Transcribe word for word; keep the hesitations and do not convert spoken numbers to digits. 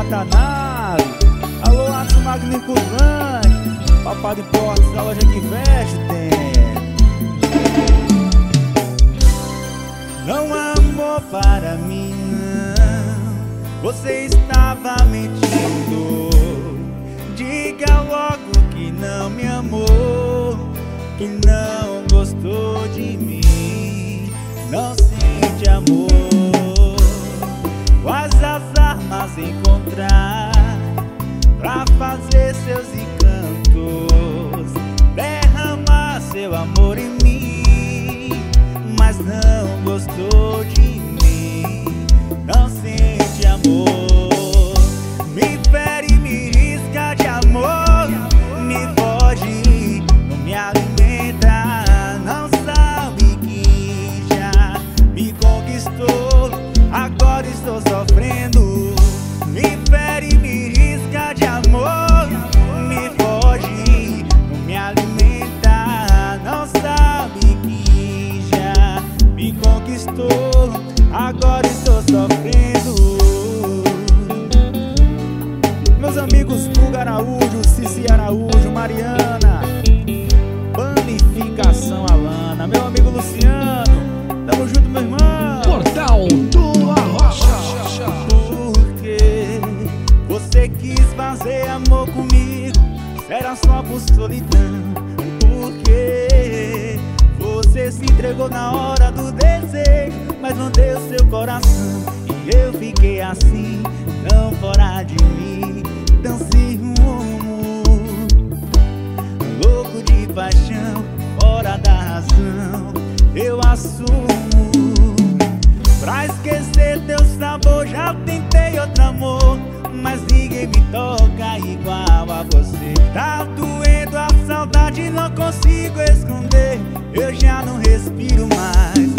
Satanás. Alô, Aço Magnífico Lanche, Papai de Portos, a loja que veste tem. Não amou para mim, não, você estava mentindo. Diga logo que não me amou, que não gostou de mim, não sente amor. Quais as armas encontrar pra fazer seus encantos, derramar seu amor em mim, mas não gostou de mim, não sente amor. Me fere, me risca de amor, me foge, não me alimenta, não sabe que já me conquistou, agora estou sofrendo. Me fere, me risca de amor, me foge, não me alimenta, não sabe que já me conquistou, agora estou sofrendo. Meus amigos Hugo Araújo, Cici Araújo, Mariana, Panificação Alana, meu amigo Luciano, tamo junto, meu irmão. Portal do Arrocha. Porque você quis fazer amor comigo, será só por solidão. Porque você se entregou na hora do desejo, mas não deu seu coração, e eu fiquei assim, tão fora de mim, tão sem rumo, louco de paixão, fora da razão, eu assumo. Pra esquecer teu sabor já tentei outro amor, mas ninguém me toca igual a você. Tá doendo a saudade, não consigo esconder, eu já não respiro mais.